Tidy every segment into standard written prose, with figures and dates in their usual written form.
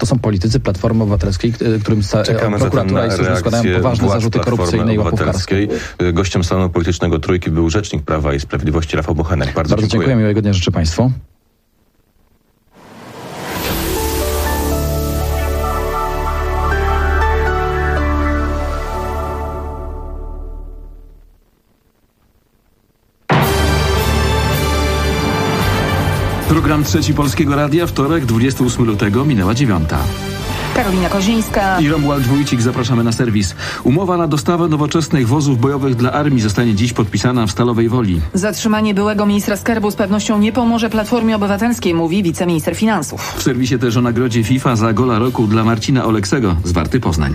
są politycy Platformy Obywatelskiej, którym prokuratura i służby składają poważne zarzuty korupcyjne i łapówkarskie. Gościem salonu politycznego Trójki był rzecznik Prawa i Sprawiedliwości Rafał Bochenek. Bardzo dziękuję. Miłego dnia życzę państwu. Program Trzeci Polskiego Radia, wtorek, 28 lutego, minęła 9. Karolina Kozińska i Romuald Wójcik. Zapraszamy na serwis. Umowa na dostawę nowoczesnych wozów bojowych dla armii zostanie dziś podpisana w Stalowej Woli. Zatrzymanie byłego ministra skarbu z pewnością nie pomoże Platformie Obywatelskiej, mówi wiceminister finansów. W serwisie też o nagrodzie FIFA za gola roku dla Marcina Oleksego z Warty Poznań.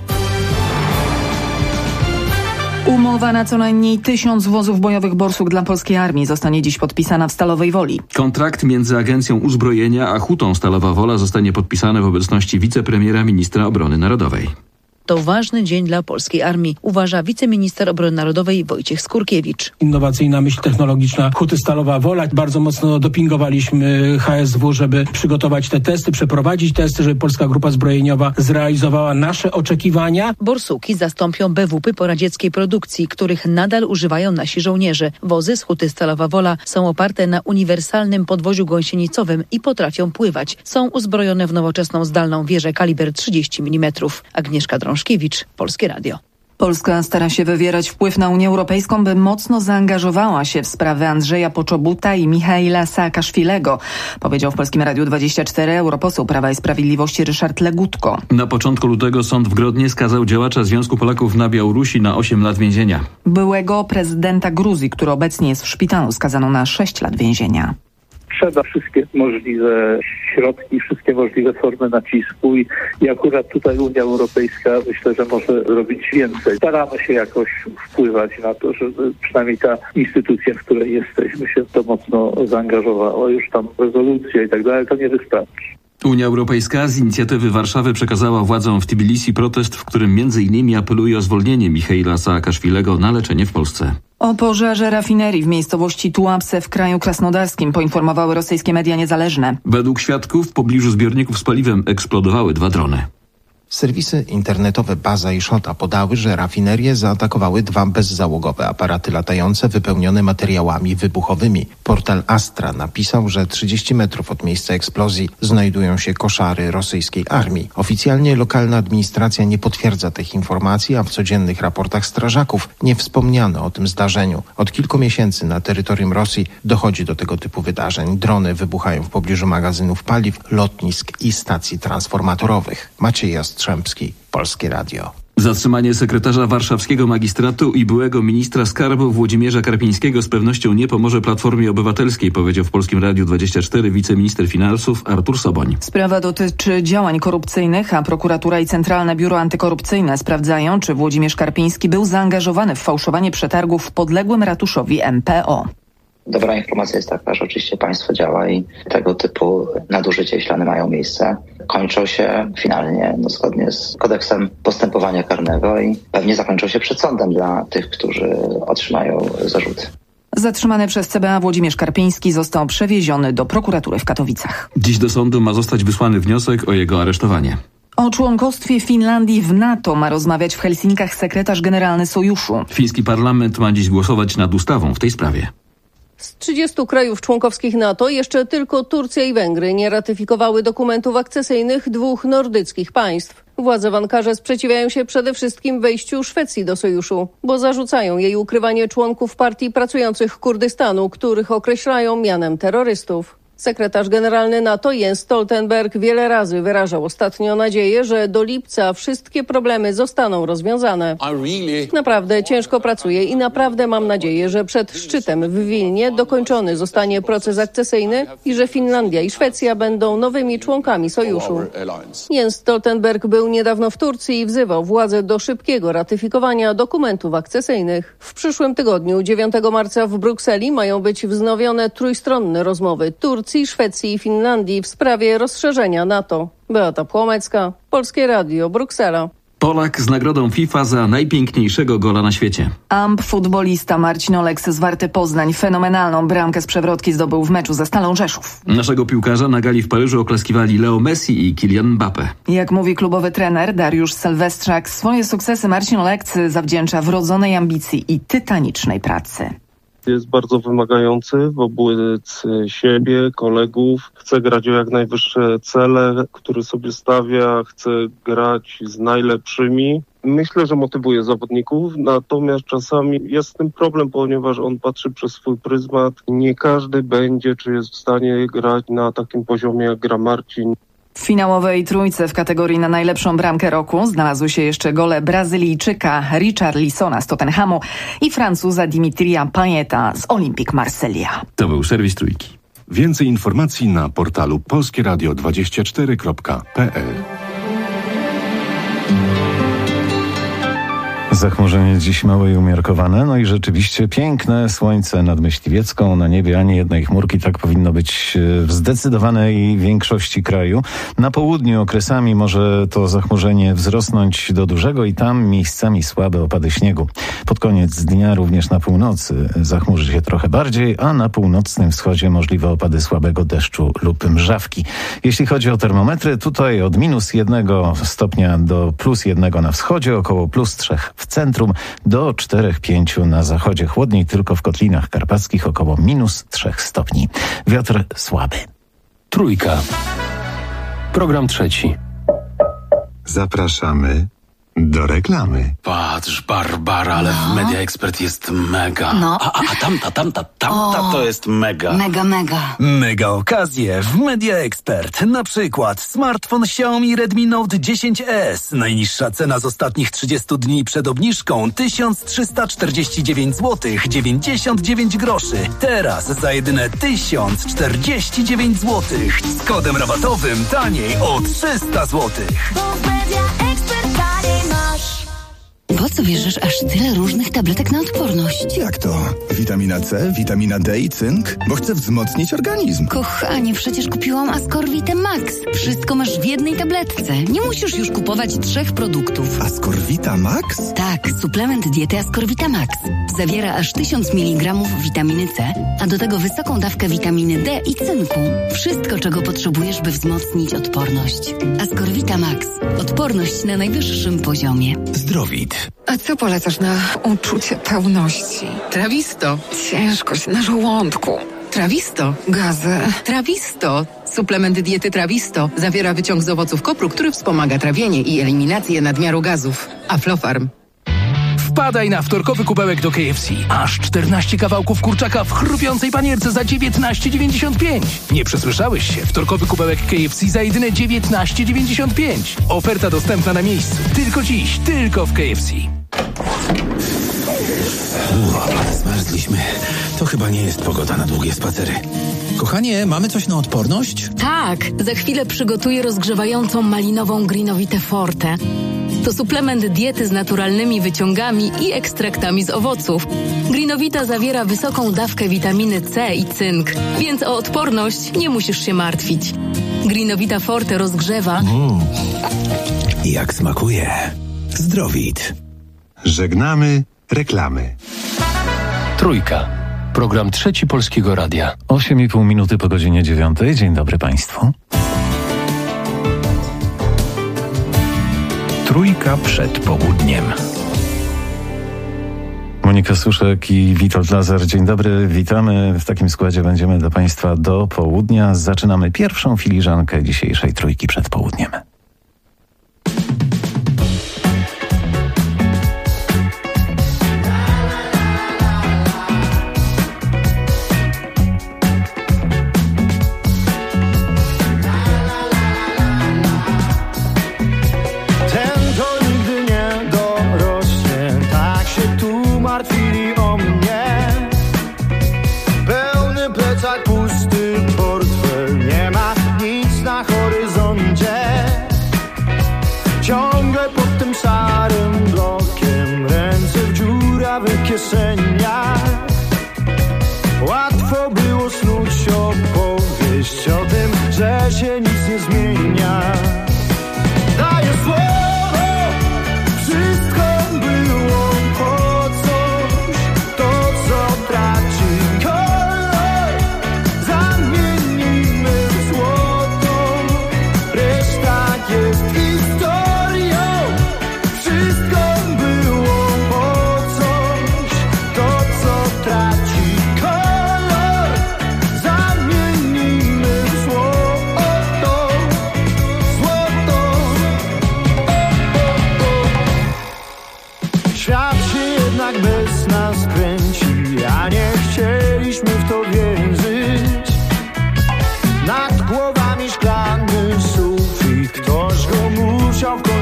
Umowa na co najmniej 1000 wozów bojowych Borsuk dla polskiej armii zostanie dziś podpisana w Stalowej Woli. Kontrakt między Agencją Uzbrojenia a Hutą Stalowa Wola zostanie podpisany w obecności wicepremiera ministra obrony narodowej. To ważny dzień dla polskiej armii, uważa wiceminister obrony narodowej Wojciech Skurkiewicz. Innowacyjna myśl technologiczna Huty Stalowa Wola. Bardzo mocno dopingowaliśmy HSW, żeby przygotować te testy, przeprowadzić testy, żeby Polska Grupa Zbrojeniowa zrealizowała nasze oczekiwania. Borsuki zastąpią BWP poradzieckiej produkcji, których nadal używają nasi żołnierze. Wozy z Huty Stalowa Wola są oparte na uniwersalnym podwoziu gąsienicowym i potrafią pływać. Są uzbrojone w nowoczesną zdalną wieżę kaliber 30 mm. Agnieszka Drążkiewicz, Polskie Radio. Polska stara się wywierać wpływ na Unię Europejską, by mocno zaangażowała się w sprawy Andrzeja Poczobuta i Michaila Saakaszwilego, powiedział w Polskim Radiu 24 europoseł Prawa i Sprawiedliwości Ryszard Legutko. Na początku lutego sąd w Grodnie skazał działacza Związku Polaków na Białorusi na 8 lat więzienia. Byłego prezydenta Gruzji, który obecnie jest w szpitalu, skazano na 6 lat więzienia. Trzeba wszystkie możliwe środki, wszystkie możliwe formy nacisku i akurat tutaj Unia Europejska myślę, że może robić więcej. Staramy się jakoś wpływać na to, żeby przynajmniej ta instytucja, w której jesteśmy, się to mocno zaangażowała. Już tam rezolucja i tak dalej, to nie wystarczy. Unia Europejska z inicjatywy Warszawy przekazała władzom w Tbilisi protest, w którym m.in. apeluje o zwolnienie Michaila Saakaszwilego na leczenie w Polsce. O pożarze rafinerii w miejscowości Tułapse w kraju krasnodarskim poinformowały rosyjskie media niezależne. Według świadków w pobliżu zbiorników z paliwem eksplodowały 2 drony. Serwisy internetowe Baza i Szota podały, że rafinerię zaatakowały 2 bezzałogowe aparaty latające wypełnione materiałami wybuchowymi. Portal Astra napisał, że 30 metrów od miejsca eksplozji znajdują się koszary rosyjskiej armii. Oficjalnie lokalna administracja nie potwierdza tych informacji, a w codziennych raportach strażaków nie wspomniano o tym zdarzeniu. Od kilku miesięcy na terytorium Rosji dochodzi do tego typu wydarzeń. Drony wybuchają w pobliżu magazynów paliw, lotnisk i stacji transformatorowych. Maciej Jastrzębski, Polskie Radio. Zatrzymanie sekretarza warszawskiego magistratu i byłego ministra skarbu Włodzimierza Karpińskiego z pewnością nie pomoże Platformie Obywatelskiej, powiedział w Polskim Radiu 24 wiceminister finansów Artur Soboń. Sprawa dotyczy działań korupcyjnych, a prokuratura i Centralne Biuro Antykorupcyjne sprawdzają, czy Włodzimierz Karpiński był zaangażowany w fałszowanie przetargów w podległym ratuszowi MPO. Dobra informacja jest taka, że oczywiście państwo działa i tego typu nadużycia, jeśli one mają miejsce, kończą się finalnie zgodnie z kodeksem postępowania karnego i pewnie zakończą się przed sądem dla tych, którzy otrzymają zarzuty. Zatrzymany przez CBA Włodzimierz Karpiński został przewieziony do prokuratury w Katowicach. Dziś do sądu ma zostać wysłany wniosek o jego aresztowanie. O członkostwie Finlandii w NATO ma rozmawiać w Helsinkach sekretarz generalny Sojuszu. Fiński parlament ma dziś głosować nad ustawą w tej sprawie. Z 30 krajów członkowskich NATO jeszcze tylko Turcja i Węgry nie ratyfikowały dokumentów akcesyjnych 2 nordyckich państw. Władze w Ankarze sprzeciwiają się przede wszystkim wejściu Szwecji do sojuszu, bo zarzucają jej ukrywanie członków partii pracujących Kurdystanu, których określają mianem terrorystów. Sekretarz generalny NATO Jens Stoltenberg wiele razy wyrażał ostatnio nadzieję, że do lipca wszystkie problemy zostaną rozwiązane. Naprawdę ciężko pracuję i naprawdę mam nadzieję, że przed szczytem w Wilnie dokończony zostanie proces akcesyjny i że Finlandia i Szwecja będą nowymi członkami sojuszu. Jens Stoltenberg był niedawno w Turcji i wzywał władze do szybkiego ratyfikowania dokumentów akcesyjnych. W przyszłym tygodniu, 9 marca w Brukseli, mają być wznowione trójstronne rozmowy Turcji, Szwecji i Finlandii w sprawie rozszerzenia NATO. Beata Płomecka, Polskie Radio, Bruksela. Polak z nagrodą FIFA za najpiękniejszego gola na świecie. Futbolista Marcin Oleks z Warty Poznań fenomenalną bramkę z przewrotki zdobył w meczu ze Stalą Rzeszów. Naszego piłkarza na gali w Paryżu oklaskiwali Leo Messi i Kylian Mbappé. Jak mówi klubowy trener Dariusz Sylwestrzak, swoje sukcesy Marcin Oleks zawdzięcza wrodzonej ambicji i tytanicznej pracy. Jest bardzo wymagający wobec siebie, kolegów. Chce grać o jak najwyższe cele, które sobie stawia. Chce grać z najlepszymi. Myślę, że motywuje zawodników, natomiast czasami jest z tym problem, ponieważ on patrzy przez swój pryzmat. Nie każdy będzie, czy jest w stanie grać na takim poziomie, jak gra Marcin. W finałowej trójce w kategorii na najlepszą bramkę roku znalazły się jeszcze gole Brazylijczyka Richarlisona z Tottenhamu i Francuza Dimitria Payeta z Olympique Marsylia. To był serwis Trójki. Więcej informacji na portalu polskieradio24.pl. Zachmurzenie dziś małe i umiarkowane, no i rzeczywiście piękne słońce nad Myśliwiecką, na niebie ani jednej chmurki, tak powinno być w zdecydowanej większości kraju. Na południu okresami może to zachmurzenie wzrosnąć do dużego i tam miejscami słabe opady śniegu. Pod koniec dnia również na północy zachmurzy się trochę bardziej, a na północnym wschodzie możliwe opady słabego deszczu lub mrzawki. Jeśli chodzi o termometry, tutaj od -1 stopnia do +1 na wschodzie, około +3 w centrum, do 4-5 na zachodzie. Chłodniej tylko w Kotlinach Karpackich, około -3 stopni. Wiatr słaby. Trójka. Program trzeci. Zapraszamy do reklamy. Patrz, Barbara, ale w Media Expert jest mega. No. A tamta to jest mega. Mega. Mega okazje w Media Expert. Na przykład smartfon Xiaomi Redmi Note 10S. Najniższa cena z ostatnich 30 dni przed obniżką 1349 zł 99 groszy. Teraz za jedyne 1049 zł. Z kodem rabatowym taniej o 300 zł. Po co bierzesz aż tyle różnych tabletek na odporność? Jak to? Witamina C, witamina D i cynk? Bo chcę wzmocnić organizm. Kochanie, przecież kupiłam Ascorvitę Max. Wszystko masz w jednej tabletce. Nie musisz już kupować 3 produktów. Ascorvita Max? Tak, suplement diety Ascorvita Max. Zawiera aż 1000 mg witaminy C, a do tego wysoką dawkę witaminy D i cynku. Wszystko, czego potrzebujesz, by wzmocnić odporność. Ascorvita Max. Odporność na najwyższym poziomie. Zdrowit. A co polecasz na uczucie pełności? Trawisto. Ciężkość na żołądku. Trawisto. Gazy. Trawisto. Suplement diety Trawisto zawiera wyciąg z owoców kopru, który wspomaga trawienie i eliminację nadmiaru gazów. Aflofarm. Wpadaj na wtorkowy kubełek do KFC. Aż 14 kawałków kurczaka w chrupiącej panierce za 19,95. Nie przesłyszałeś się. Wtorkowy kubełek KFC za jedyne 19,95. Oferta dostępna na miejscu. Tylko dziś, tylko w KFC. Zmarzliśmy. To chyba nie jest pogoda na długie spacery. Kochanie, mamy coś na odporność? Tak, za chwilę przygotuję rozgrzewającą malinową Greenowitę Forte. To suplement diety z naturalnymi wyciągami i ekstraktami z owoców. Greenowita zawiera wysoką dawkę witaminy C i cynk, więc o odporność nie musisz się martwić. Greenowita Forte rozgrzewa. Jak smakuje. Zdrowit. Żegnamy reklamy. Trójka. Program trzeci Polskiego Radia. 8,5 minuty po godzinie 9. Dzień dobry Państwu. Trójka przed południem. Monika Suszek i Witold Lazar. Dzień dobry, witamy. W takim składzie będziemy dla Państwa do południa. Zaczynamy pierwszą filiżankę dzisiejszej Trójki przed południem. Łatwo było snuć opowieść o tym, że się nic nie zmienia. Daję słowo,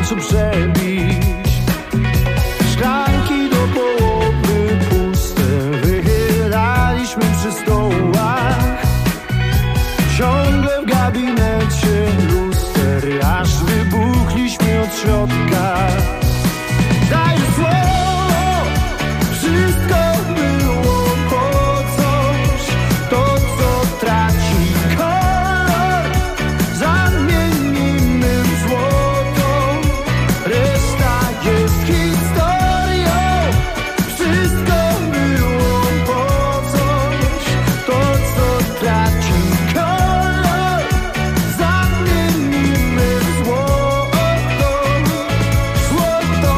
końcu przebić. Szklanki do połowy puste wychylaliśmy przy stołach. Ciągle w gabinecie luster, aż wybuchliśmy od środka. Daj słowo, wszystko było po coś. To, co traci kolor, zamienimy w złoto. Reszta jest historią. Wszystko było po coś. To, co traci kolor, zamienimy w złoto. Złoto.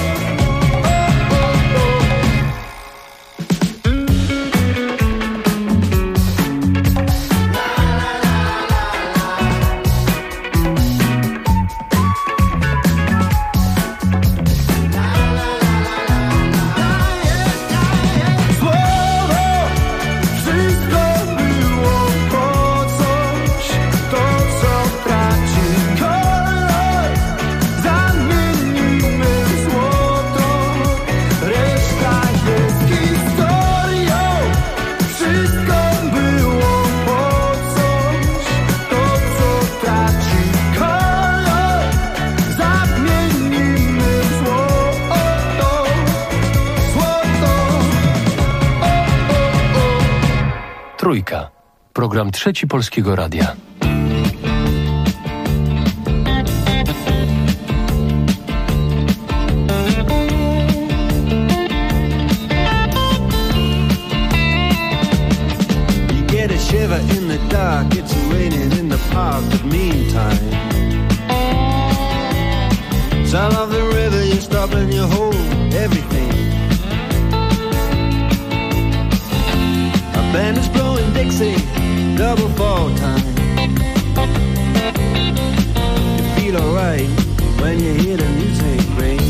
Słowo, wszystko było po coś. To, co traci kolor, zamienimy w złoto. Reszta jest historią. Wszystko było po coś. To, co traci kolor, zamienimy w złoto. Złoto. Trójka. Program Trzeci Polskiego Radia. You get a shiver in the dark, it's raining in the park, but meantime, sound of the river, you stop and you hold everything. A band is blowing Dixie, double fall time. You feel alright when you hear the music ring.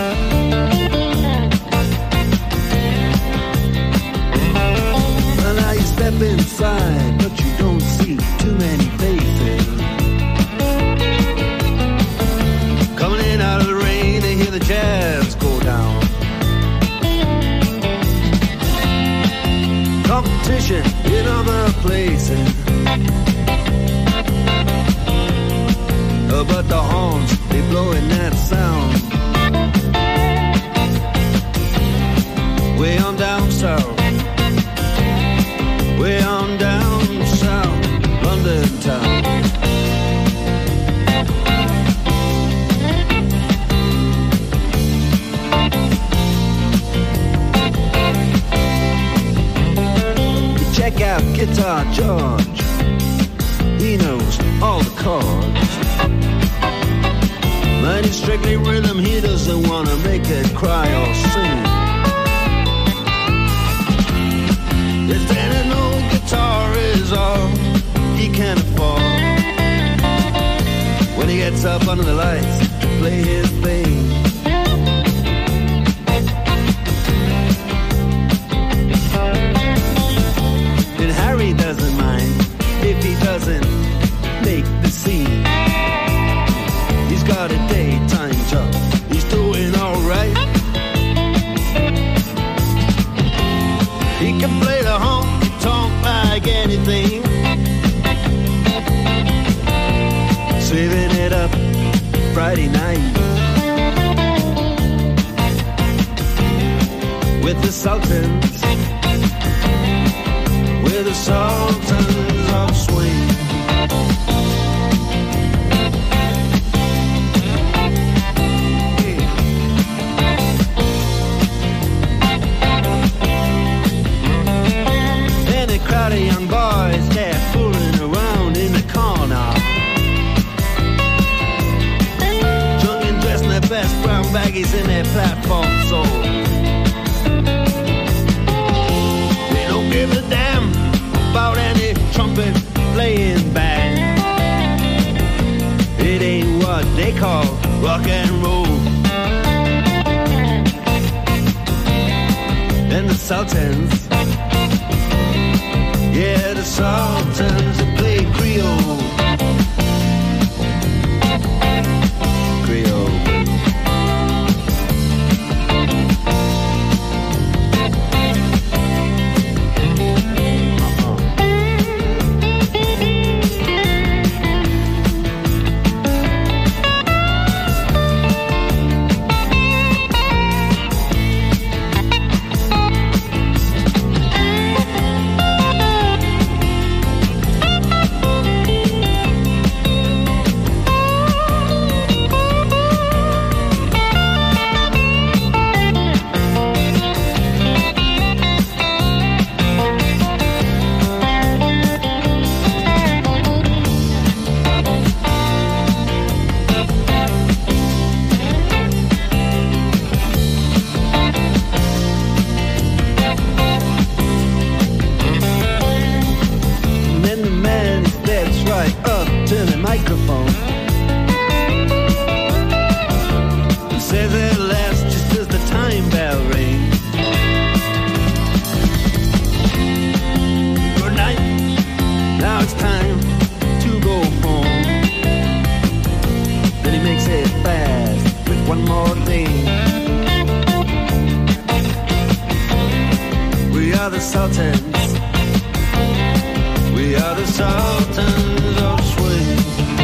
Well, now you step inside, but you don't see too many faces. Coming in out of the rain, they hear the jazz go down. Competition in other places, but the horns, they blowing that sound. Way on down south, way on down south, London town. You check out Guitar George, he knows all the chords. But it's strictly rhythm, he doesn't want to make it cry or sing. If an old guitar is all he can afford, when he gets up under the lights to play his thing, and Harry doesn't mind if he doesn't make the scene. He's got a daytime job, he's doing alright. He can play the honky-tonk like anything, saving it up Friday night with the Sultans, with the Sultans of Swing. Crowd of young boys, they're fooling around in the corner, drunk and dressed in their best brown baggies in their platform soles. They don't give a damn about any trumpet playing band. It ain't what they call rock and roll. And the Sultans, yeah, the Sultans that play Creole. Creole. are the Sultans. We are the Sultans of Swing.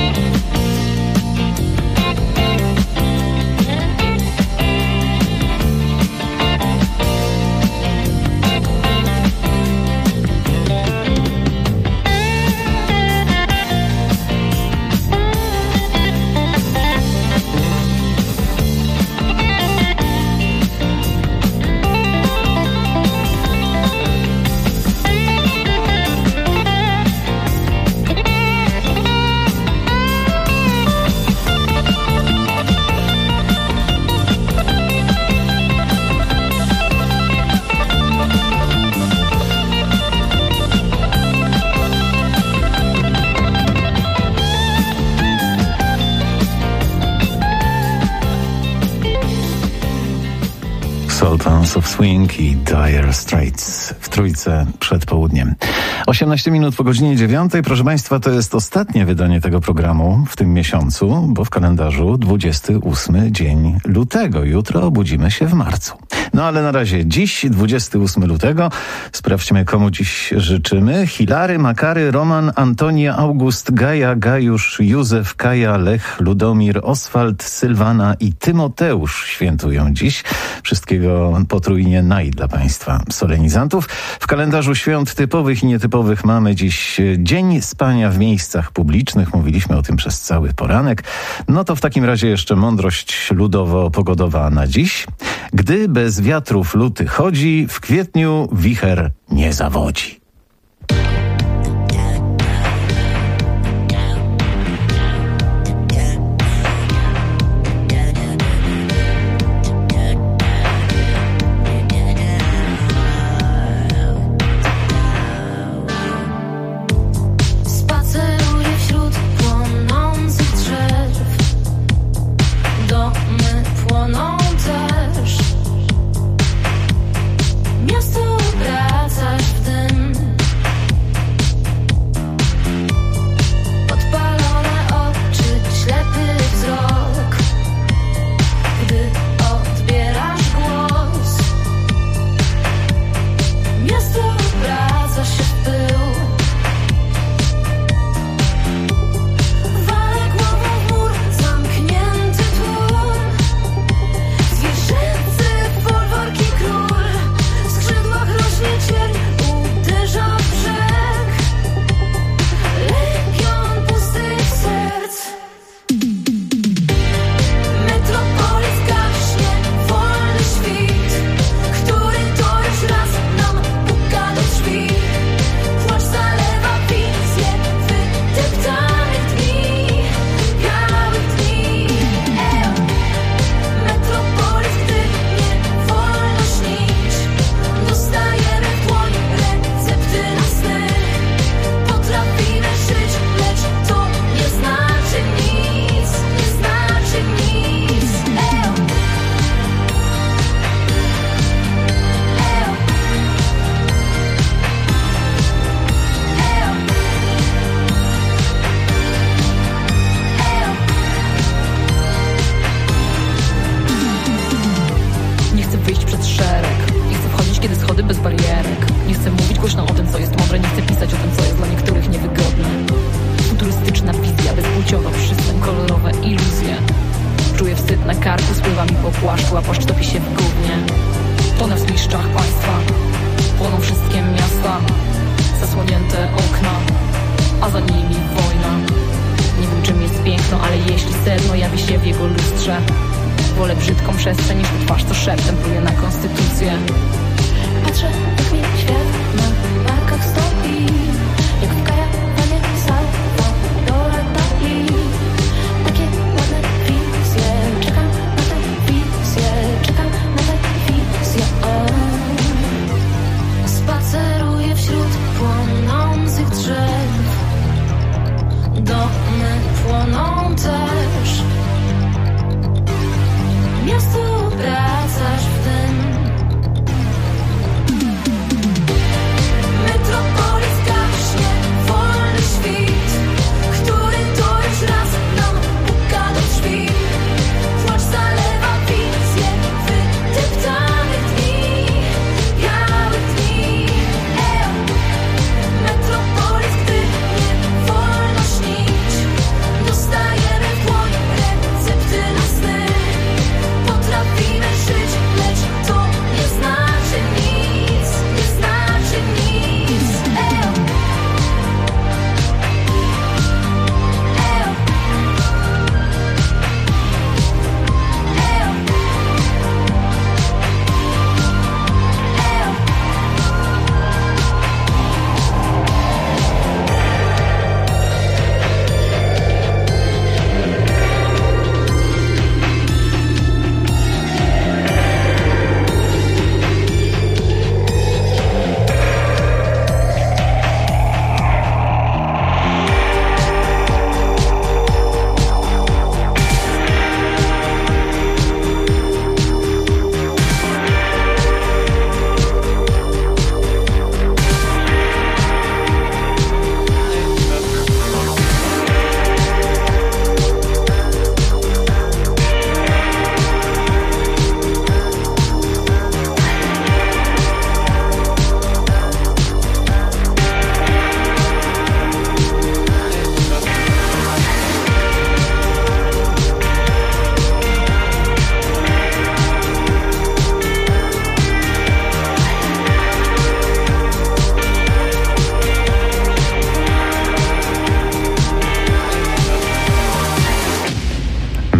Sultans of Swing i Dire Straits w trójce przed południem. 18 minut po godzinie 9. Proszę Państwa, to jest ostatnie wydanie tego programu w tym miesiącu, bo w kalendarzu 28 dzień lutego. Jutro obudzimy się w marcu. No ale na razie dziś, 28 lutego, sprawdźmy, komu dziś życzymy. Hilary, Makary, Roman, Antonia, August, Gaja, Gajusz, Józef, Kaja, Lech, Ludomir, Oswald, Sylwana i Tymoteusz świętują dziś. Wszystkiego potrójnie dla Państwa solenizantów. W kalendarzu świąt typowych i nietypowych mamy dziś Dzień Spania w miejscach publicznych. Mówiliśmy o tym przez cały poranek. No to w takim razie jeszcze mądrość ludowo-pogodowa na dziś. Gdy bez wiatrów luty chodzi, w kwietniu wicher nie zawodzi. Metropolis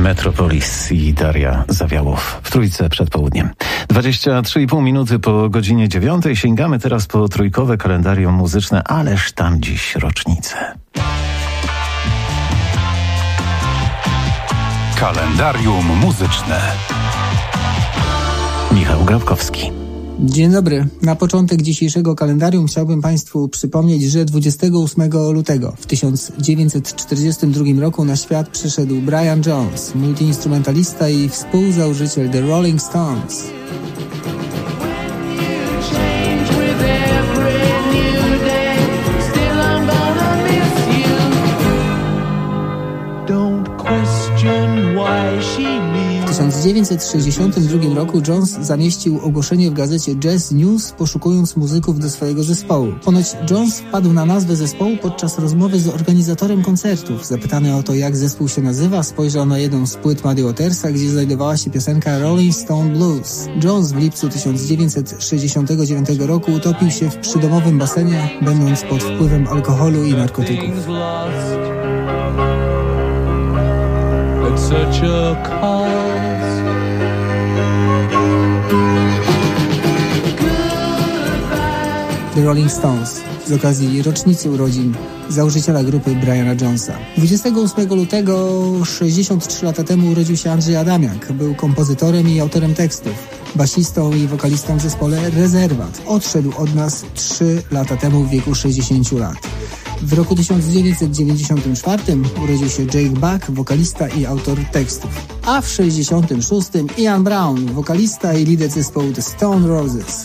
Metropolis i Daria Zawiałow w Trójce przed południem. 23,5 minuty po godzinie 9. Sięgamy teraz po trójkowe kalendarium muzyczne, ależ tam dziś rocznice. Kalendarium muzyczne. Michał Grabkowski. Dzień dobry. Na początek dzisiejszego kalendarium chciałbym Państwu przypomnieć, że 28 lutego w 1942 roku na świat przyszedł Brian Jones, multiinstrumentalista i współzałożyciel The Rolling Stones. W 1962 roku Jones zamieścił ogłoszenie w gazecie Jazz News, poszukując muzyków do swojego zespołu. Ponoć Jones wpadł na nazwę zespołu podczas rozmowy z organizatorem koncertów. Zapytany o to, jak zespół się nazywa, spojrzał na jedną z płyt Muddy Watersa, gdzie znajdowała się piosenka Rolling Stone Blues. Jones w lipcu 1969 roku utopił się w przydomowym basenie, będąc pod wpływem alkoholu i narkotyków. Such a cause. The Rolling Stones z okazji rocznicy urodzin założyciela grupy Briana Jonesa. 28 lutego 63 lata temu urodził się Andrzej Adamiak. Był kompozytorem i autorem tekstów, basistą i wokalistą w zespole Rezerwat. Odszedł od nas 3 lata temu w wieku 60 lat. W roku 1994 urodził się Jake Buck, wokalista i autor tekstów. A w 66 Ian Brown, wokalista i lider zespołu The Stone Roses.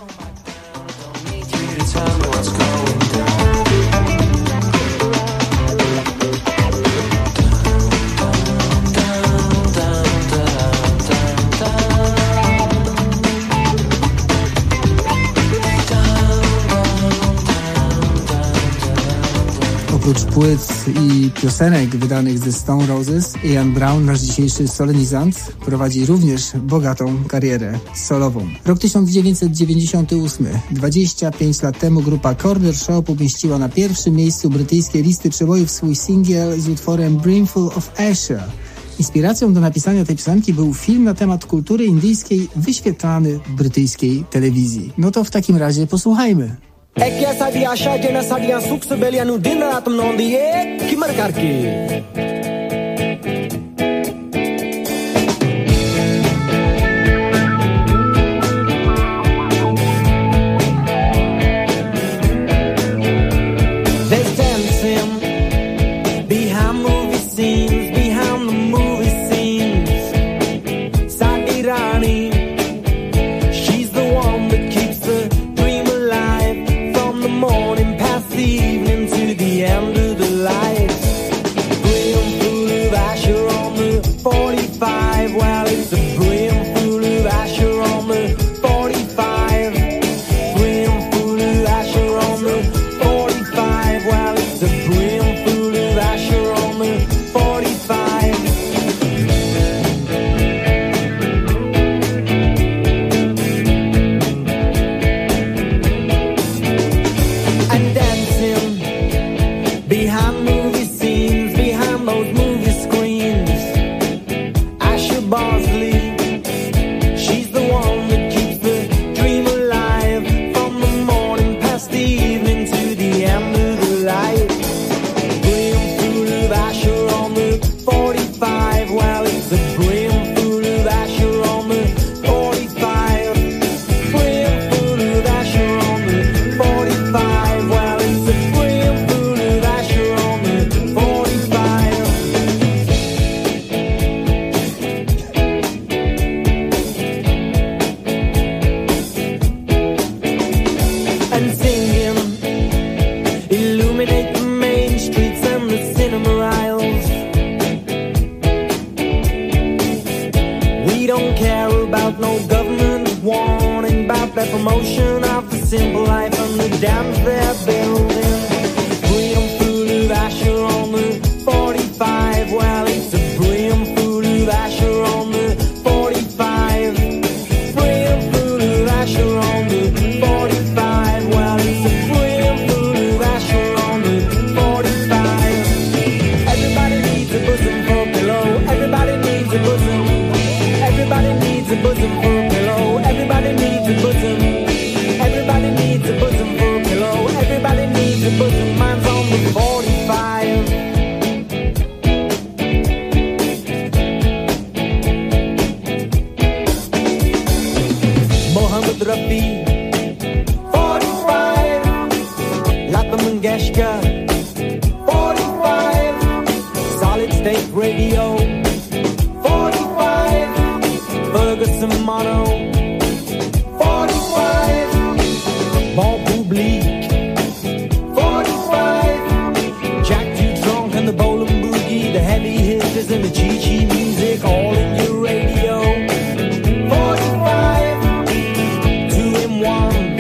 Oprócz płyt i piosenek wydanych ze Stone Roses, Ian Brown, nasz dzisiejszy solenizant, prowadzi również bogatą karierę solową. Rok 1998. 25 lat temu grupa Corner Shop umieściła na pierwszym miejscu brytyjskiej listy przebojów swój singiel z utworem Brimful of Asher. Inspiracją do napisania tej piosenki był film na temat kultury indyjskiej wyświetlany w brytyjskiej telewizji. No to w takim razie posłuchajmy. एक ऐसा भी आशा जिन्हें साड़ियां सुख से बेलियां नु दिन रात मनाउंदी ਏ किमर करके There's dancing behind movie scenes, behind the movie scenes. Sadi Rani, she's the one that keeps the dream alive. Morning past the evening to the end of the light. Brimful of Asher on the 45. Well, it's a brimful of Asher on the 45. Brimful of Asher on the 45. Well, it's a brimful of Asher on the 45. Behind movie scenes, behind those movie screens, Asher Bosley, she's the one that keeps the dream alive. From the morning past the evening to the end of the light. Brimful of Asher on the 45. Well, it's a brimful of Asher on the 45. Brimful of Asher on the 45. Well, it's a brimful of Asher on the 45. And singing, illuminate the main streets and the cinema aisles. We don't care about no government warning about their promotion of the simple life and the dams they're building. Brimful of Asher on the 45. Well, it's a brimful of Asher on the 45. Brimful of Asher on the 45. Well, it's a brimful of Asher on the 45. Everybody needs a bosom for pillow. Everybody needs motto. 45, bon public. 45, Jack too drunk and the bowling boogie, the heavy hitters and the Chi-Chi music all in your radio. 45, 2-in-1s.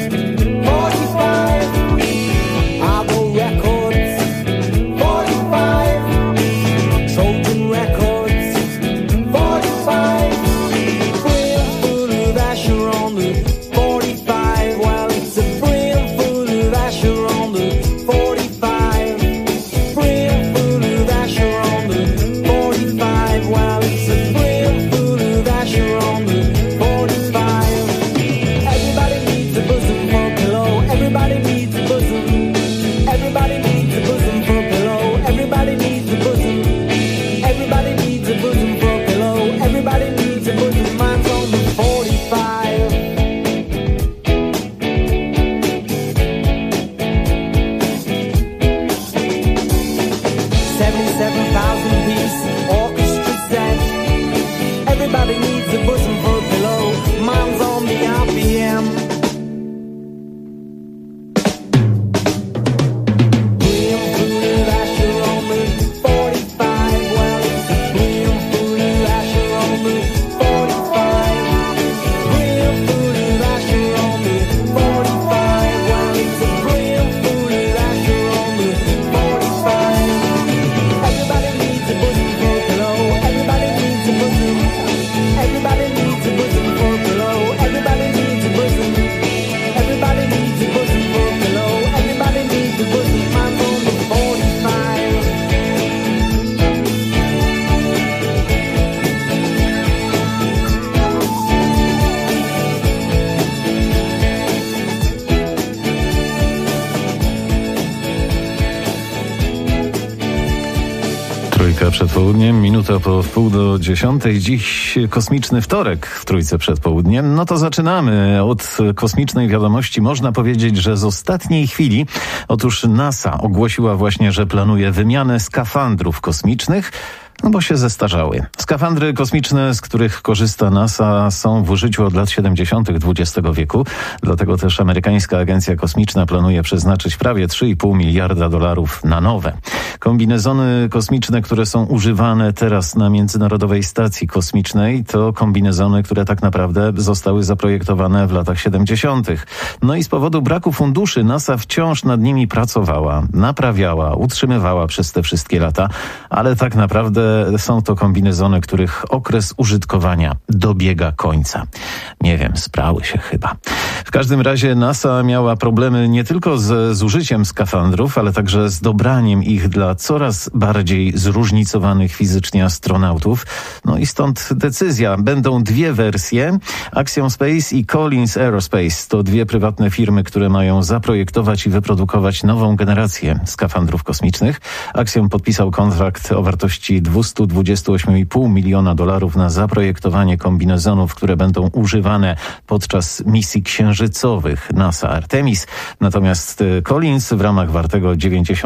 45, Abo Records. 45, Trojan Records. 45, brim full of Asher on the 45. Well, it's a brim full of Asher on the 45. Brim full of Asher on the 45. Well, it's a brim full of Asher on the 45. Everybody needs a bosom for a pillow. Everybody needs a bosom. Everybody needs a bosom for a pillow. Everybody needs a bosom. Everybody needs a bosom for a pillow. Everybody needs a bosom. Mine's on the 45. 77,000 piece orchestra set. Everybody needs a bosom for a pillow. Mine's on the RPM. Brim full of Asher on the 45. Well, it's a brim full of Asher on the 45. Brim full of Asher on the 45. Well, it's a brim full of Asher on the 45. Everybody needs a bosom for a pillow. Everybody needs a bosom. Everybody needs a bosom for a pillow. Everybody needs a bosom. Everybody needs a bosom for a pillow. Everybody needs a bosom. Mine's on the 45. Trójka przed południem, minuta po 9:30. Dziś kosmiczny wtorek w Trójce przed południem. No to zaczynamy od kosmicznej wiadomości. Można powiedzieć, że z ostatniej chwili. Otóż NASA ogłosiła właśnie, że planuje wymianę skafandrów kosmicznych. No bo się zestarzały. Skafandry kosmiczne, z których korzysta NASA, są w użyciu od lat 70. XX wieku. Dlatego też amerykańska agencja kosmiczna planuje przeznaczyć prawie $3,5 miliarda na nowe. Kombinezony kosmiczne, które są używane teraz na Międzynarodowej Stacji Kosmicznej, to kombinezony, które tak naprawdę zostały zaprojektowane w latach 70. No i z powodu braku funduszy NASA wciąż nad nimi pracowała, naprawiała, utrzymywała przez te wszystkie lata, ale tak naprawdę są to kombinezony, których okres użytkowania dobiega końca. Nie wiem, sprały się chyba. W każdym razie NASA miała problemy nie tylko z zużyciem skafandrów, ale także z dobraniem ich dla coraz bardziej zróżnicowanych fizycznie astronautów. No i stąd decyzja. Będą dwie wersje. Axiom Space i Collins Aerospace to dwie prywatne firmy, które mają zaprojektować i wyprodukować nową generację skafandrów kosmicznych. Axiom podpisał kontrakt o wartości $228,5 miliona na zaprojektowanie kombinezonów, które będą używane podczas misji księżycowych NASA Artemis. Natomiast Collins w ramach wartego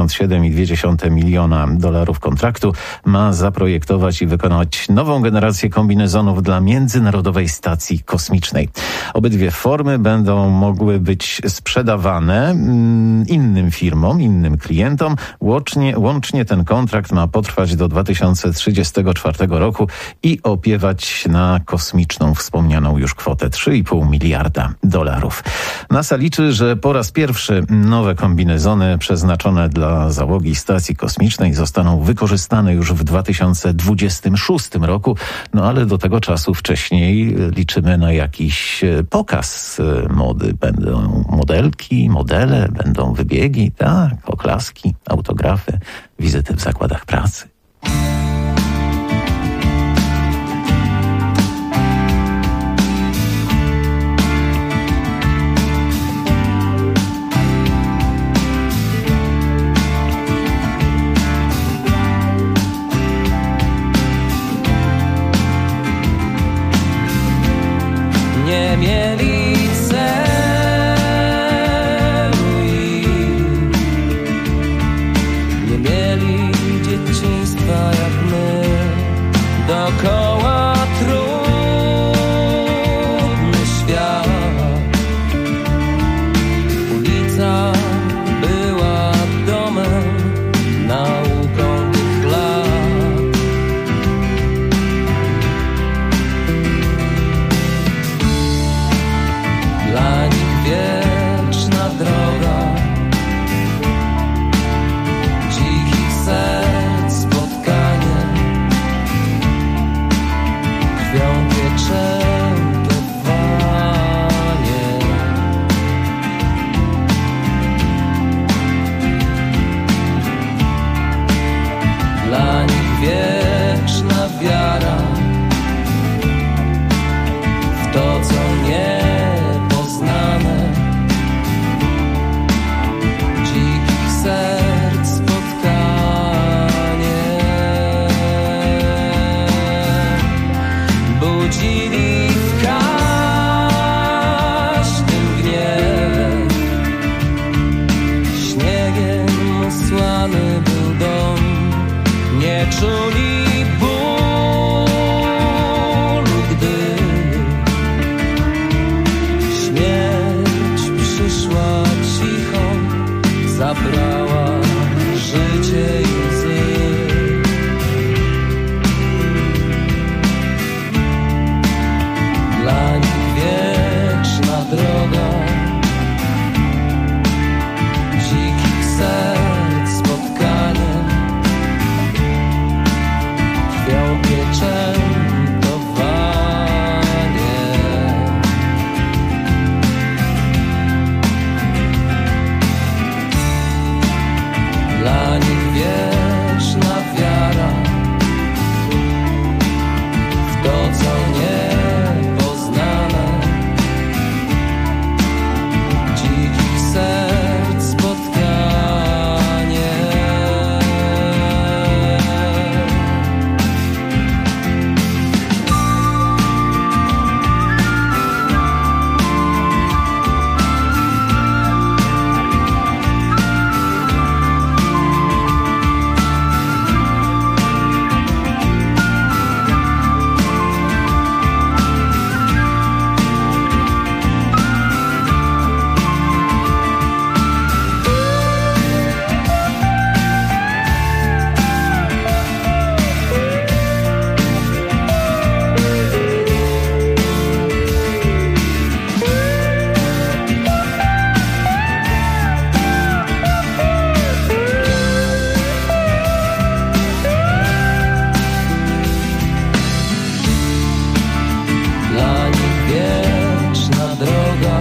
$97,2 miliona kontraktu ma zaprojektować i wykonać nową generację kombinezonów dla Międzynarodowej Stacji Kosmicznej. Obydwie formy będą mogły być sprzedawane innym firmom, innym klientom. Łącznie ten kontrakt ma potrwać do 2034 roku i opiewać na kosmiczną wspomnianą już kwotę $3,5 miliarda. NASA liczy, że po raz pierwszy nowe kombinezony przeznaczone dla załogi stacji kosmicznej zostaną wykorzystane już w 2026 roku, no ale do tego czasu wcześniej liczymy na jakiś pokaz mody. Będą modelki, modele, będą wybiegi, tak, oklaski, autografy, wizyty w zakładach pracy. Nie mieli celu i nie mieli dzieciństwa jak my. Dokoła trud budzili w każdym gniewie. Śniegiem osłany był dom, nie czuli bólu, gdy śmierć przyszła cicho, zabrała życie i łzy. Dla nich wieczna droga dzikich serc, spotkanie krwią pieczętowanie. Dla nich wieczna wiara w to, co niepoznane, dzikich serc spotkanie. Dla nich wieczna droga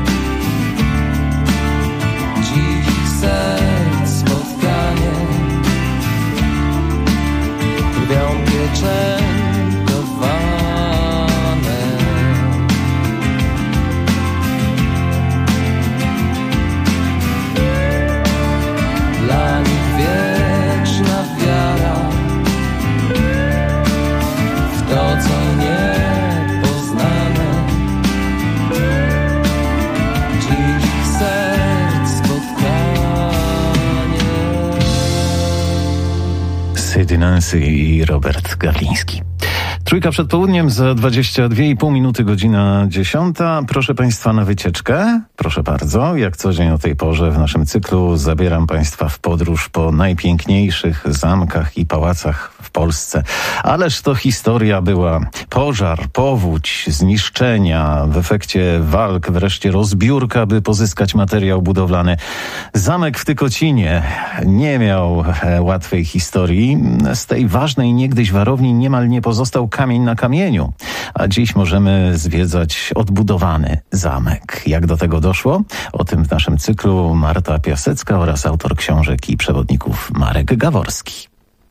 dzikich serc, spotkanie krwią pieczętowane. Dla nich wieczna wiara w to, co niepoznane, dzikich serc spotkanie. Sadie Nancy i Robert Gawliński. Trójka przed południem, za 22,5 minuty, godzina 10. Proszę Państwa na wycieczkę. Proszę bardzo. Jak co dzień o tej porze w naszym cyklu zabieram Państwa w podróż po najpiękniejszych zamkach i pałacach w Polsce. Ależ to historia była. Pożar, powódź, zniszczenia, w efekcie walk wreszcie rozbiórka, by pozyskać materiał budowlany. Zamek w Tykocinie nie miał łatwej historii. Z tej ważnej niegdyś warowni niemal nie pozostał kamień na kamieniu, a dziś możemy zwiedzać odbudowany zamek. Jak do tego doszło? O tym w naszym cyklu Marta Piasecka oraz autor książek i przewodników Marek Gaworski.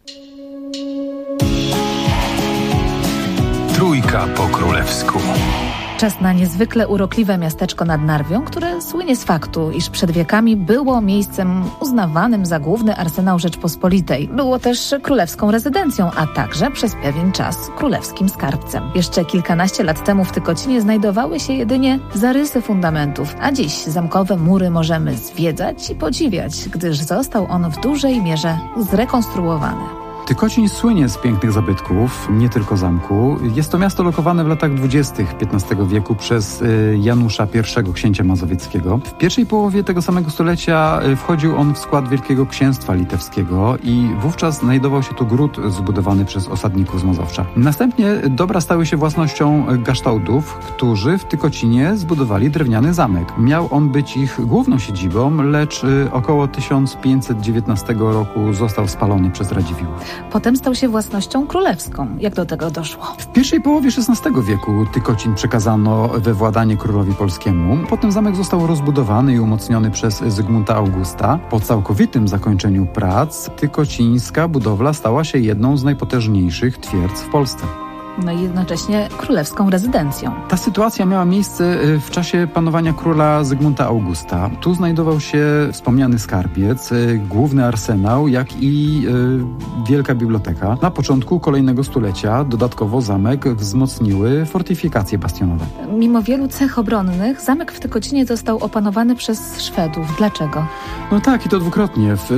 Trójka po królewsku. Czas na niezwykle urokliwe miasteczko nad Narwią, które słynie z faktu, iż przed wiekami było miejscem uznawanym za główny arsenał Rzeczpospolitej. Było też królewską rezydencją, a także przez pewien czas królewskim skarbcem. Jeszcze kilkanaście lat temu w Tykocinie znajdowały się jedynie zarysy fundamentów, a dziś zamkowe mury możemy zwiedzać i podziwiać, gdyż został on w dużej mierze zrekonstruowany. Tykocin słynie z pięknych zabytków, nie tylko zamku. Jest to miasto lokowane w latach 20. XV wieku przez Janusza I, księcia mazowieckiego. W pierwszej połowie tego samego stulecia wchodził on w skład Wielkiego Księstwa Litewskiego i wówczas znajdował się tu gród zbudowany przez osadników z Mazowsza. Następnie dobra stały się własnością Gaształtów, którzy w Tykocinie zbudowali drewniany zamek. Miał on być ich główną siedzibą, lecz około 1519 roku został spalony przez Radziwiłłów. Potem stał się własnością królewską. Jak do tego doszło? W pierwszej połowie XVI wieku Tykocin przekazano we władanie królowi polskiemu. Potem zamek został rozbudowany i umocniony przez Zygmunta Augusta. Po całkowitym zakończeniu prac tykocińska budowla stała się jedną z najpotężniejszych twierdz w Polsce. no i jednocześnie królewską rezydencją. Ta sytuacja miała miejsce w czasie panowania króla Zygmunta Augusta. Tu znajdował się wspomniany skarbiec, główny arsenał, jak i wielka biblioteka. Na początku kolejnego stulecia dodatkowo zamek wzmocniły fortyfikacje bastionowe. Mimo wielu cech obronnych, zamek w Tykocinie został opanowany przez Szwedów. Dlaczego? No tak, i to dwukrotnie. W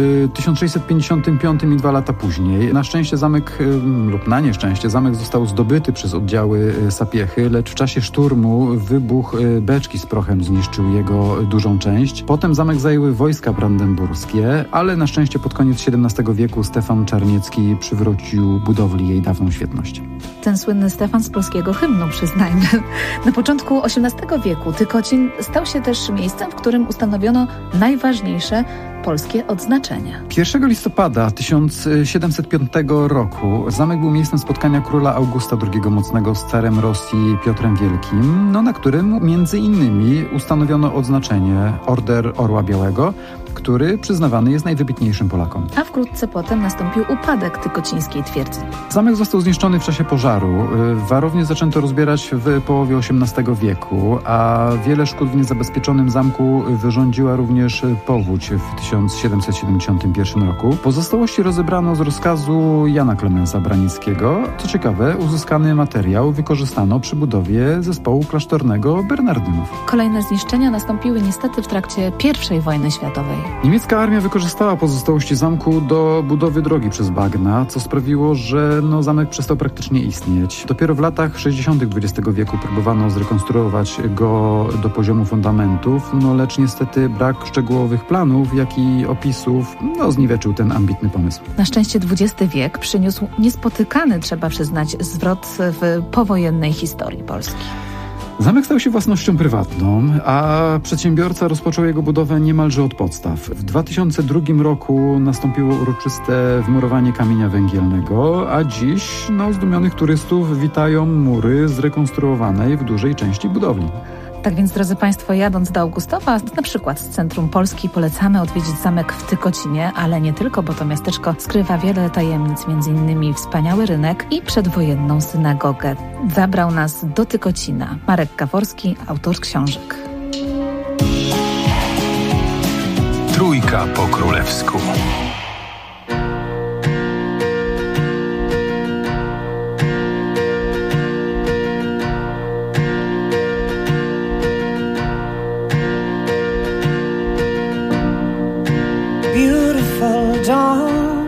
1655 i 2 lata później. Na szczęście zamek, lub na nieszczęście, zamek został zdobyty przez oddziały sapiechy, lecz w czasie szturmu wybuch beczki z prochem zniszczył jego dużą część. Potem zamek zajęły wojska brandenburskie, ale na szczęście pod koniec XVII wieku Stefan Czarniecki przywrócił budowli jej dawną świetność. Ten słynny Stefan z polskiego hymnu, przyznajmy. Na początku XVIII wieku Tykocin stał się też miejscem, w którym ustanowiono najważniejsze polskie odznaczenia. 1 listopada 1705 roku zamek był miejscem spotkania króla Augusta II Mocnego z carem Rosji Piotrem Wielkim, na którym między innymi ustanowiono odznaczenie Order Orła Białego, który przyznawany jest najwybitniejszym Polakom. A wkrótce potem nastąpił upadek tykocińskiej twierdzy. Zamek został zniszczony w czasie pożaru. Warownię zaczęto rozbierać w połowie XVIII wieku, a wiele szkód w niezabezpieczonym zamku wyrządziła również powódź w 1771 roku. Pozostałości rozebrano z rozkazu Jana Klemensa Branickiego. Co ciekawe, uzyskany materiał wykorzystano przy budowie zespołu klasztornego Bernardynów. Kolejne zniszczenia nastąpiły niestety w trakcie I wojny światowej. Niemiecka armia wykorzystała pozostałości zamku do budowy drogi przez bagna, co sprawiło, że zamek przestał praktycznie istnieć. Dopiero w latach 60. XX wieku próbowano zrekonstruować go do poziomu fundamentów, lecz niestety brak szczegółowych planów, jak i opisów zniweczył ten ambitny pomysł. Na szczęście XX wiek przyniósł niespotykany, trzeba przyznać, zwrot w powojennej historii Polski. Zamek stał się własnością prywatną, a przedsiębiorca rozpoczął jego budowę niemalże od podstaw. W 2002 roku nastąpiło uroczyste wmurowanie kamienia węgielnego, a dziś zdumionych turystów witają mury zrekonstruowanej w dużej części budowli. Tak więc, drodzy Państwo, jadąc do Augustowa, na przykład z centrum Polski, polecamy odwiedzić zamek w Tykocinie, ale nie tylko, bo to miasteczko skrywa wiele tajemnic, m.in. wspaniały rynek i przedwojenną synagogę. Zabrał nas do Tykocina Marek Gaworski, autor książek. Trójka po królewsku. Dawn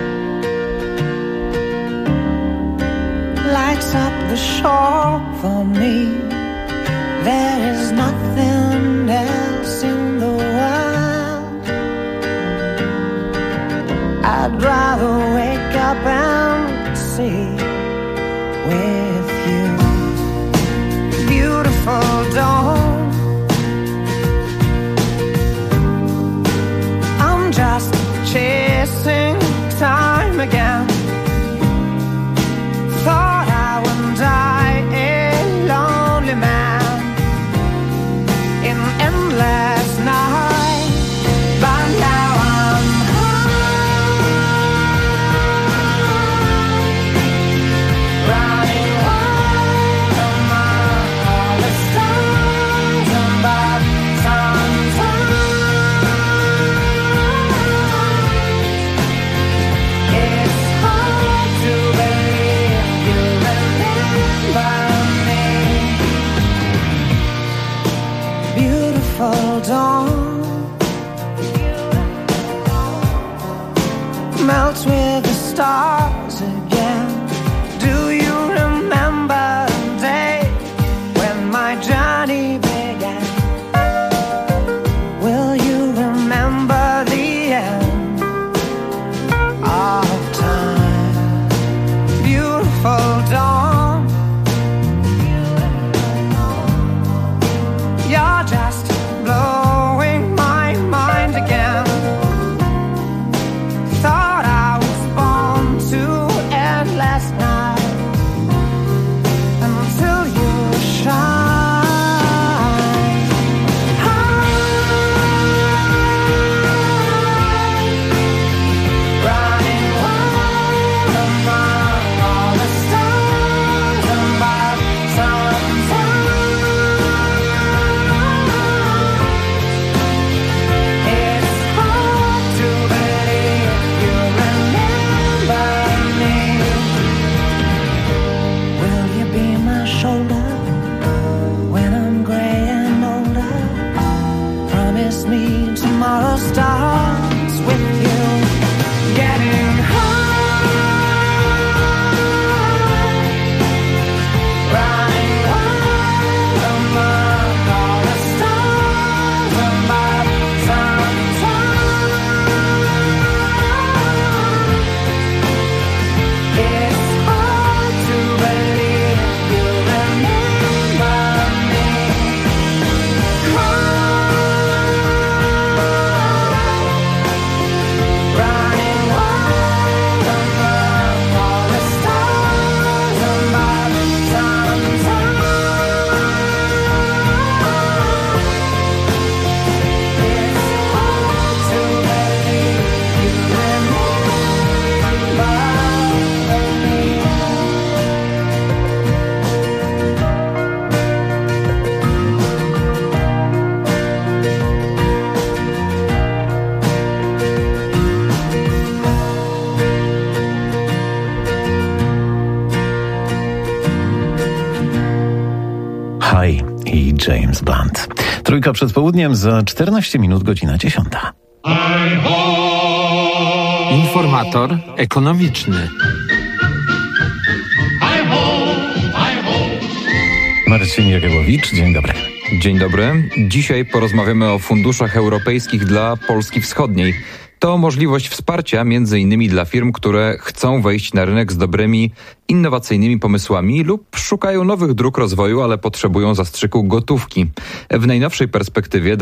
lights up the shore for me. There is nothing else in the world. I'd rather wake up and see with you. Beautiful dawn. I'm just chasing time again. Thought I would die a lonely man in endless night, but now I'm high, running wild among all the stars above. Sometimes it's hard to believe you remember me. Beautiful dawn melts with the stars again. Do you remember the day when my journey began? Will you remember the end of time? Beautiful dawn. You're just blowing my mind again. Thought I was born to High i James Blunt. Trójka przed południem, za 14 minut, godzina 10. Informator ekonomiczny. Marcin Jagiełowicz, dzień dobry. Dzień dobry. Dzisiaj porozmawiamy o funduszach europejskich dla Polski Wschodniej. To możliwość wsparcia m.in. dla firm, które chcą wejść na rynek z dobrymi, innowacyjnymi pomysłami lub szukają nowych dróg rozwoju, ale potrzebują zastrzyku gotówki. W najnowszej perspektywie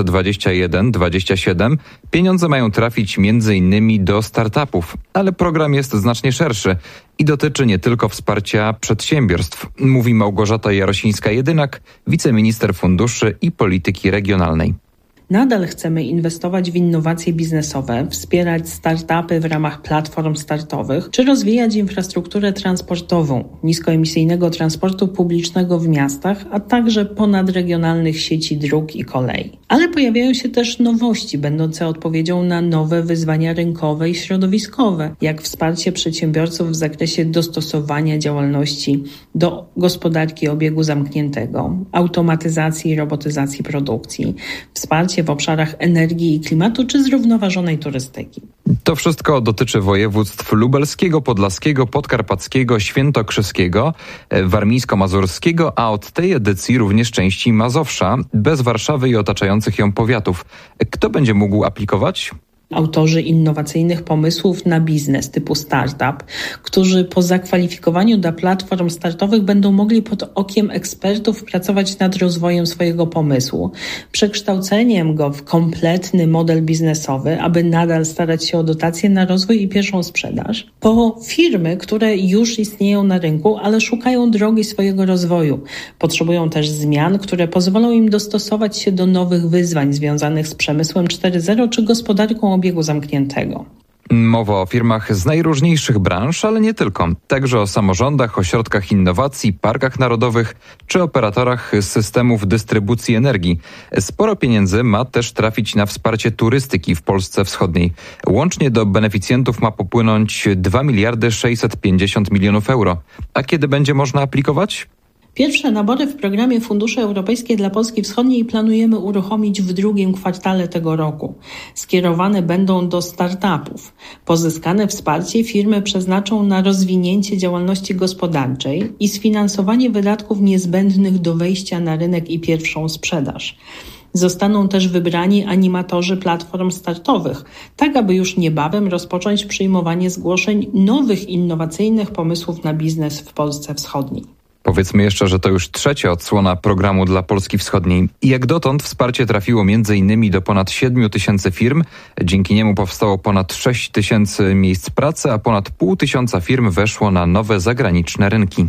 2021-2027 pieniądze mają trafić m.in. do startupów, ale program jest znacznie szerszy i dotyczy nie tylko wsparcia przedsiębiorstw, mówi Małgorzata Jarosińska-Jedynak, wiceminister funduszy i polityki regionalnej. Nadal chcemy inwestować w innowacje biznesowe, wspierać startupy w ramach platform startowych, czy rozwijać infrastrukturę transportową, niskoemisyjnego transportu publicznego w miastach, a także ponadregionalnych sieci dróg i kolei. Ale pojawiają się też nowości, będące odpowiedzią na nowe wyzwania rynkowe i środowiskowe, jak wsparcie przedsiębiorców w zakresie dostosowania działalności do gospodarki obiegu zamkniętego, automatyzacji i robotyzacji produkcji, wsparcie w obszarach energii i klimatu czy zrównoważonej turystyki. To wszystko dotyczy województw lubelskiego, podlaskiego, podkarpackiego, świętokrzyskiego, warmińsko-mazurskiego, a od tej edycji również części Mazowsza, bez Warszawy i otaczających ją powiatów. Kto będzie mógł aplikować? Autorzy innowacyjnych pomysłów na biznes typu startup, którzy po zakwalifikowaniu do platform startowych będą mogli pod okiem ekspertów pracować nad rozwojem swojego pomysłu, przekształceniem go w kompletny model biznesowy, aby nadal starać się o dotacje na rozwój i pierwszą sprzedaż, po firmy, które już istnieją na rynku, ale szukają drogi swojego rozwoju. Potrzebują też zmian, które pozwolą im dostosować się do nowych wyzwań związanych z przemysłem 4.0 czy gospodarką obiegu zamkniętego. Mowa o firmach z najróżniejszych branż, ale nie tylko. Także o samorządach, ośrodkach innowacji, parkach narodowych czy operatorach systemów dystrybucji energii. Sporo pieniędzy ma też trafić na wsparcie turystyki w Polsce Wschodniej. Łącznie do beneficjentów ma popłynąć 2 miliardy 650 milionów euro. A kiedy będzie można aplikować? Pierwsze nabory w programie Fundusze Europejskie dla Polski Wschodniej planujemy uruchomić w drugim kwartale tego roku. Skierowane będą do startupów. Pozyskane wsparcie firmy przeznaczą na rozwinięcie działalności gospodarczej i sfinansowanie wydatków niezbędnych do wejścia na rynek i pierwszą sprzedaż. Zostaną też wybrani animatorzy platform startowych, tak aby już niebawem rozpocząć przyjmowanie zgłoszeń nowych innowacyjnych pomysłów na biznes w Polsce Wschodniej. Powiedzmy jeszcze, że to już trzecia odsłona programu dla Polski Wschodniej. I jak dotąd wsparcie trafiło m.in. do ponad 7 tysięcy firm. Dzięki niemu powstało ponad 6 tysięcy miejsc pracy, a ponad 500 firm weszło na nowe zagraniczne rynki.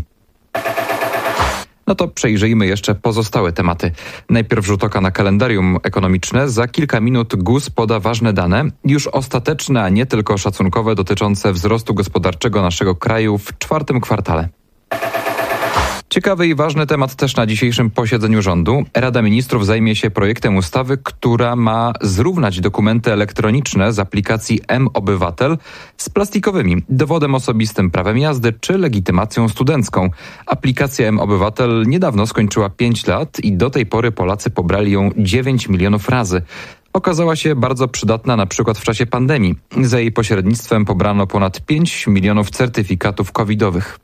No to przejrzyjmy jeszcze pozostałe tematy. Najpierw rzut oka na kalendarium ekonomiczne. Za kilka minut GUS poda ważne dane, już ostateczne, a nie tylko szacunkowe, dotyczące wzrostu gospodarczego naszego kraju w czwartym kwartale. Ciekawy i ważny temat też na dzisiejszym posiedzeniu rządu. Rada Ministrów zajmie się projektem ustawy, która ma zrównać dokumenty elektroniczne z aplikacji mObywatel z plastikowymi, dowodem osobistym, prawem jazdy czy legitymacją studencką. Aplikacja mObywatel niedawno skończyła 5 lat i do tej pory Polacy pobrali ją 9 milionów razy. Okazała się bardzo przydatna na przykład w czasie pandemii. Za jej pośrednictwem pobrano ponad 5 milionów certyfikatów covidowych.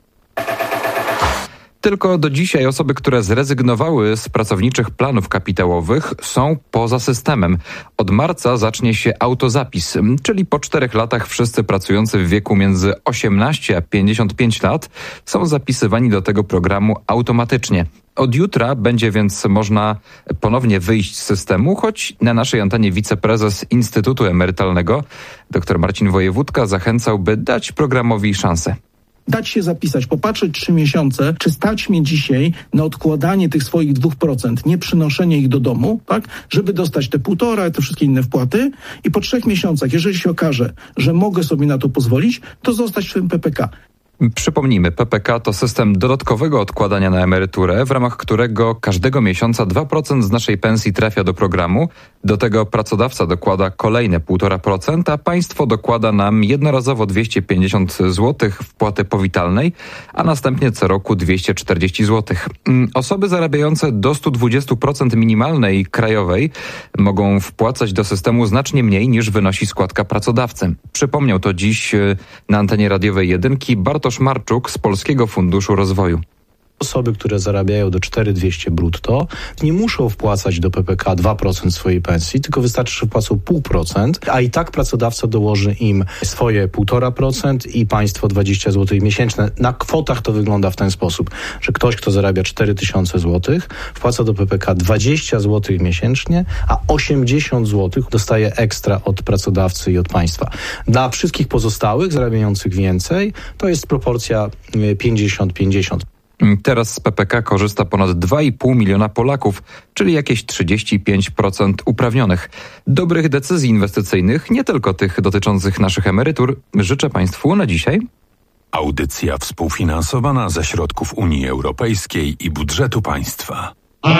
Tylko do dzisiaj osoby, które zrezygnowały z pracowniczych planów kapitałowych, są poza systemem. Od marca zacznie się autozapis, czyli po 4 latach wszyscy pracujący w wieku między 18 a 55 lat są zapisywani do tego programu automatycznie. Od jutra będzie więc można ponownie wyjść z systemu, choć na naszej antenie wiceprezes Instytutu Emerytalnego, dr Marcin Wojewódka, zachęcał, by dać programowi szansę. Dać się zapisać, popatrzeć 3 miesiące, czy stać mnie dzisiaj na odkładanie tych swoich 2%, nie przynoszenie ich do domu, tak, żeby dostać te 1,5, te wszystkie inne wpłaty i po 3 miesiącach, jeżeli się okaże, że mogę sobie na to pozwolić, to zostać w tym PPK. Przypomnijmy, PPK to system dodatkowego odkładania na emeryturę, w ramach którego każdego miesiąca 2% z naszej pensji trafia do programu. Do tego pracodawca dokłada kolejne 1,5%, a państwo dokłada nam jednorazowo 250 zł wpłaty powitalnej, a następnie co roku 240 zł. Osoby zarabiające do 120% minimalnej krajowej mogą wpłacać do systemu znacznie mniej niż wynosi składka pracodawcy. Przypomniał to dziś na antenie radiowej Jedynki Bartosz Marczuk z Polskiego Funduszu Rozwoju. Osoby, które zarabiają do 4200 brutto, nie muszą wpłacać do PPK 2% swojej pensji, tylko wystarczy, że wpłacą 0,5%, a i tak pracodawca dołoży im swoje 1,5% i państwo 20 zł miesięczne. Na kwotach to wygląda w ten sposób, że ktoś, kto zarabia 4000 zł, wpłaca do PPK 20 zł miesięcznie, a 80 zł dostaje ekstra od pracodawcy i od państwa. Dla wszystkich pozostałych, zarabiających więcej, to jest proporcja 50-50. Teraz z PPK korzysta ponad 2,5 miliona Polaków, czyli jakieś 35% uprawnionych. Dobrych decyzji inwestycyjnych, nie tylko tych dotyczących naszych emerytur, życzę Państwu na dzisiaj. Audycja współfinansowana ze środków Unii Europejskiej i budżetu państwa.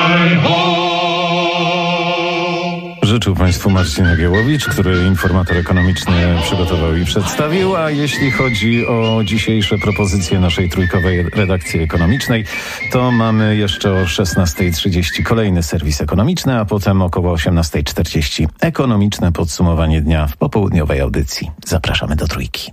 Życzył Państwu Marcin Jagiełowicz, który informator ekonomiczny przygotował i przedstawił, a jeśli chodzi o dzisiejsze propozycje naszej trójkowej redakcji ekonomicznej, to mamy jeszcze o 16:30 kolejny serwis ekonomiczny, a potem około 18:40 ekonomiczne podsumowanie dnia w popołudniowej audycji. Zapraszamy do trójki.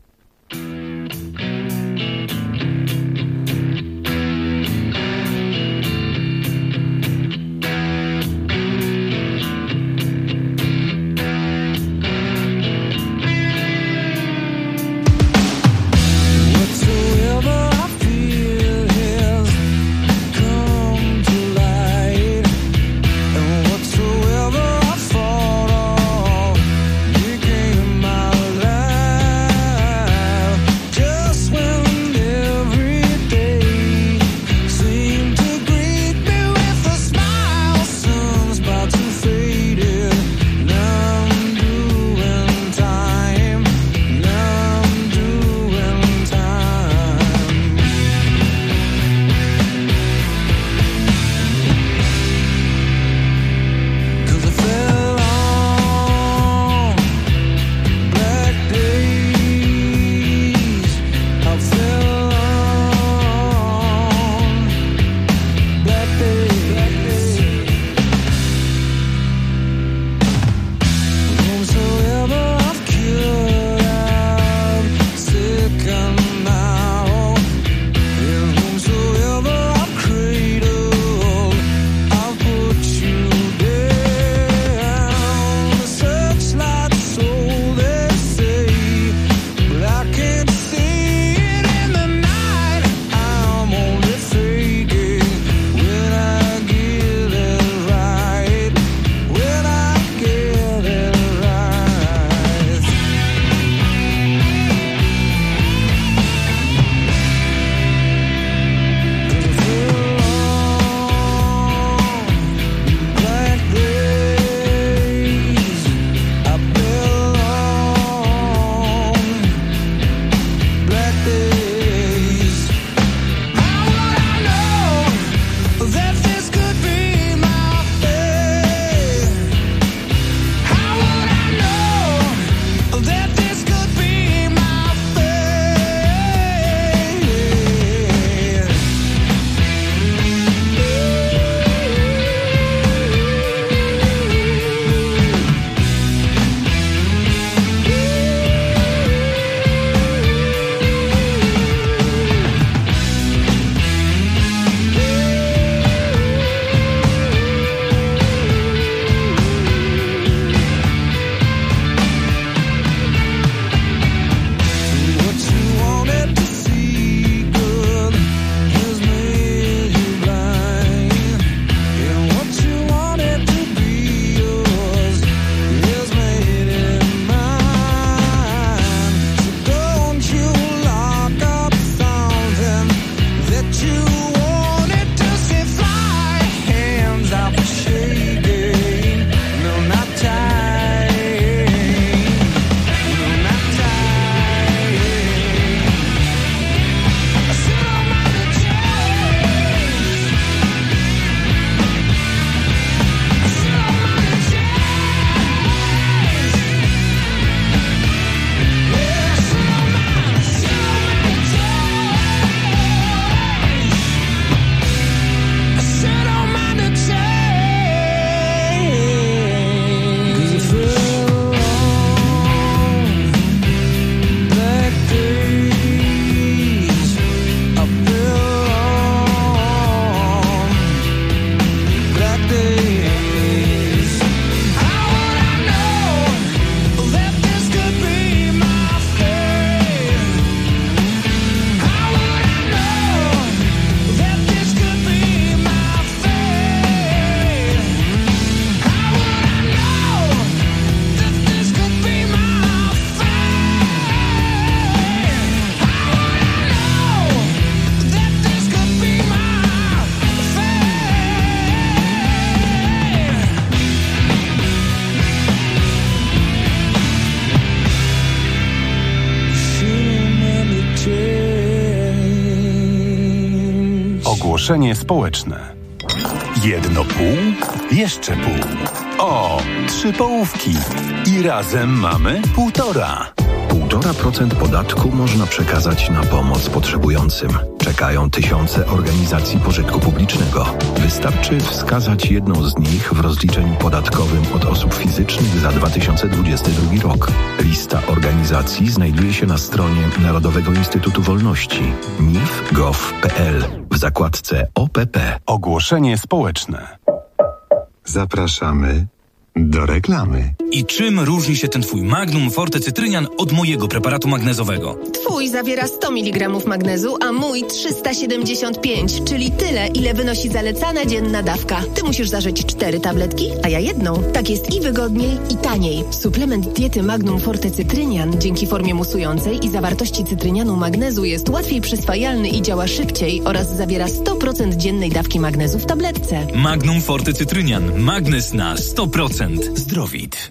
Ogłoszenie społeczne. Jedno pół, jeszcze pół. O, 3 połówki. I razem mamy 1,5. 1,5% podatku można przekazać na pomoc potrzebującym. Czekają tysiące organizacji pożytku publicznego. Wystarczy wskazać jedną z nich w rozliczeniu podatkowym od osób fizycznych za 2022 rok. Lista organizacji znajduje się na stronie Narodowego Instytutu Wolności nif.gov.pl w zakładce OPP. Ogłoszenie społeczne. Zapraszamy do reklamy. I czym różni się ten twój Magnum Forte Cytrynian od mojego preparatu magnezowego? Twój zawiera 100 mg magnezu, a mój 375, czyli tyle, ile wynosi zalecana dzienna dawka. Ty musisz zażyć 4 tabletki, a ja jedną. Tak jest i wygodniej, i taniej. Suplement diety Magnum Forte Cytrynian dzięki formie musującej i zawartości cytrynianu magnezu jest łatwiej przyswajalny i działa szybciej oraz zawiera 100% dziennej dawki magnezu w tabletce. Magnum Forte Cytrynian. Magnez na 100%. Zdrowit.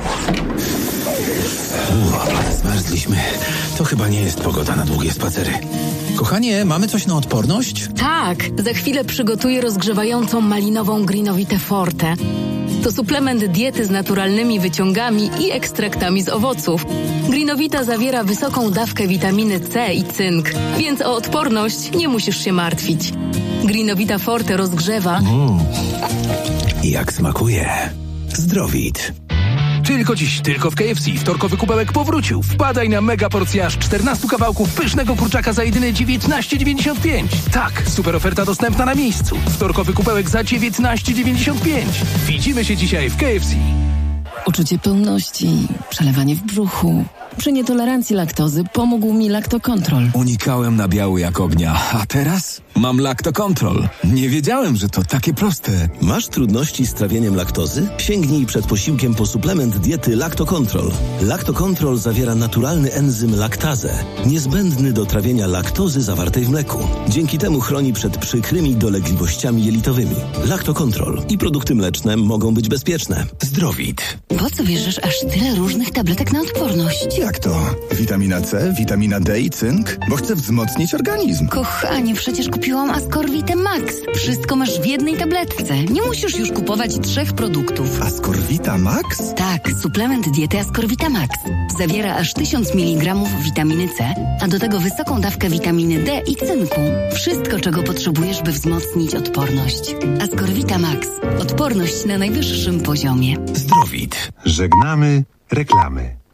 Zmarzliśmy. To chyba nie jest pogoda na długie spacery. Kochanie, mamy coś na odporność? Tak, za chwilę przygotuję rozgrzewającą malinową Greenovitę Forte. To suplement diety z naturalnymi wyciągami i ekstraktami z owoców. Greenovita zawiera wysoką dawkę witaminy C i cynk, więc o odporność nie musisz się martwić. Greenovita Forte rozgrzewa... Jak smakuje. Zdrowit. Tylko dziś, tylko w KFC. Wtorkowy kubełek powrócił. Wpadaj na mega porcję aż 14 kawałków pysznego kurczaka za jedyne 19,95. Tak, super oferta dostępna na miejscu. Wtorkowy kubełek za 19,95. Widzimy się dzisiaj w KFC. Uczucie pełności, przelewanie w brzuchu. Przy nietolerancji laktozy pomógł mi Lactocontrol. Unikałem nabiału jak ognia, a teraz mam Lactocontrol. Nie wiedziałem, że to takie proste. Masz trudności z trawieniem laktozy? Sięgnij przed posiłkiem po suplement diety Lactocontrol. Lactocontrol zawiera naturalny enzym laktazę, niezbędny do trawienia laktozy zawartej w mleku. Dzięki temu chroni przed przykrymi dolegliwościami jelitowymi. Lactocontrol i produkty mleczne mogą być bezpieczne. Zdrowit. Po co bierzesz aż tyle różnych tabletek na odporność? Jak to? Witamina C, witamina D i cynk? Bo chcę wzmocnić organizm. Kochanie, przecież kupiłam Ascorvitę Max. Wszystko masz w jednej tabletce. Nie musisz już kupować 3 produktów. Ascorvita Max? Tak, suplement diety Ascorvita Max. Zawiera aż 1000 mg witaminy C, a do tego wysoką dawkę witaminy D i cynku. Wszystko, czego potrzebujesz, by wzmocnić odporność. Ascorvita Max. Odporność na najwyższym poziomie. Zdrowit. Żegnamy reklamy.